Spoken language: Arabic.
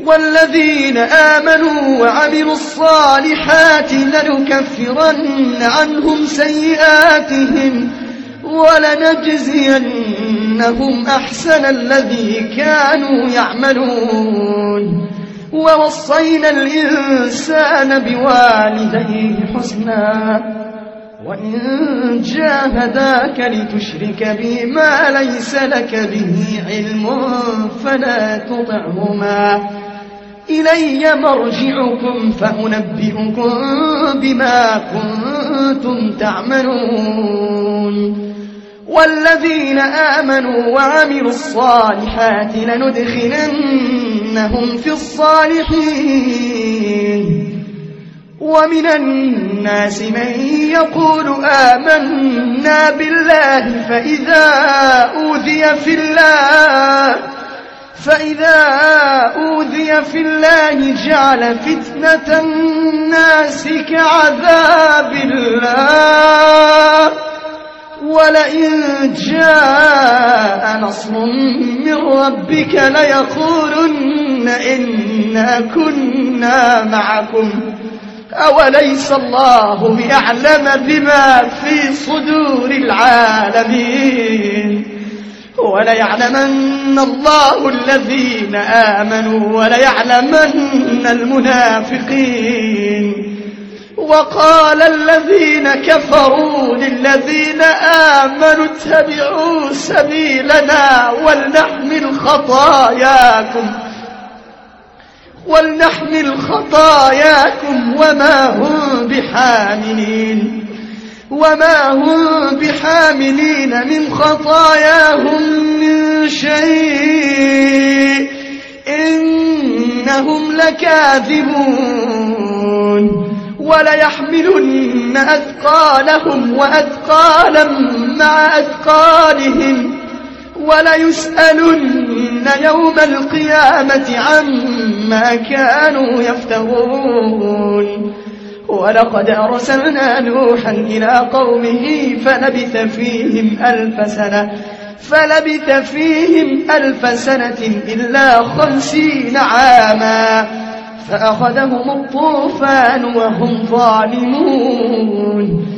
والذين آمنوا وعملوا الصالحات لنكفرن عنهم سيئاتهم ولنجزينهم أحسن الذي كانوا يعملون ووصينا الإنسان بوالديه حسنا وإن جاهداك لتشرك بي ما ليس لك به علم فلا تطعهما إلي مرجعكم فأنبئكم بما كنتم تعملون والذين آمنوا وعملوا الصالحات لندخلنهم في الصالحين ومن الناس من يقول آمنا بالله فإذا أوذي في الله جعل فتنة الناس كعذاب الله ولئن جاء نصر من ربك ليقولن إنا كنا معكم أوليس الله بأعلم بما في صدور العالمين وليعلمن الله الذين آمنوا وليعلمن المنافقين وقال الذين كفروا للذين آمنوا اتبعوا سبيلنا ولنحمل خطاياكم وما هم بحاملين من خطاياهم من شيء إنهم لكاذبون وليحملن أثقالهم وأثقالا مع أثقالهم وليسألن يوم القيامة عما كانوا يفترون ولقد أرسلنا نوحا إلى قومه فلبث فيهم 1000 سنة إلا 50 عاما فأخذهم الطوفان وهم ظالمون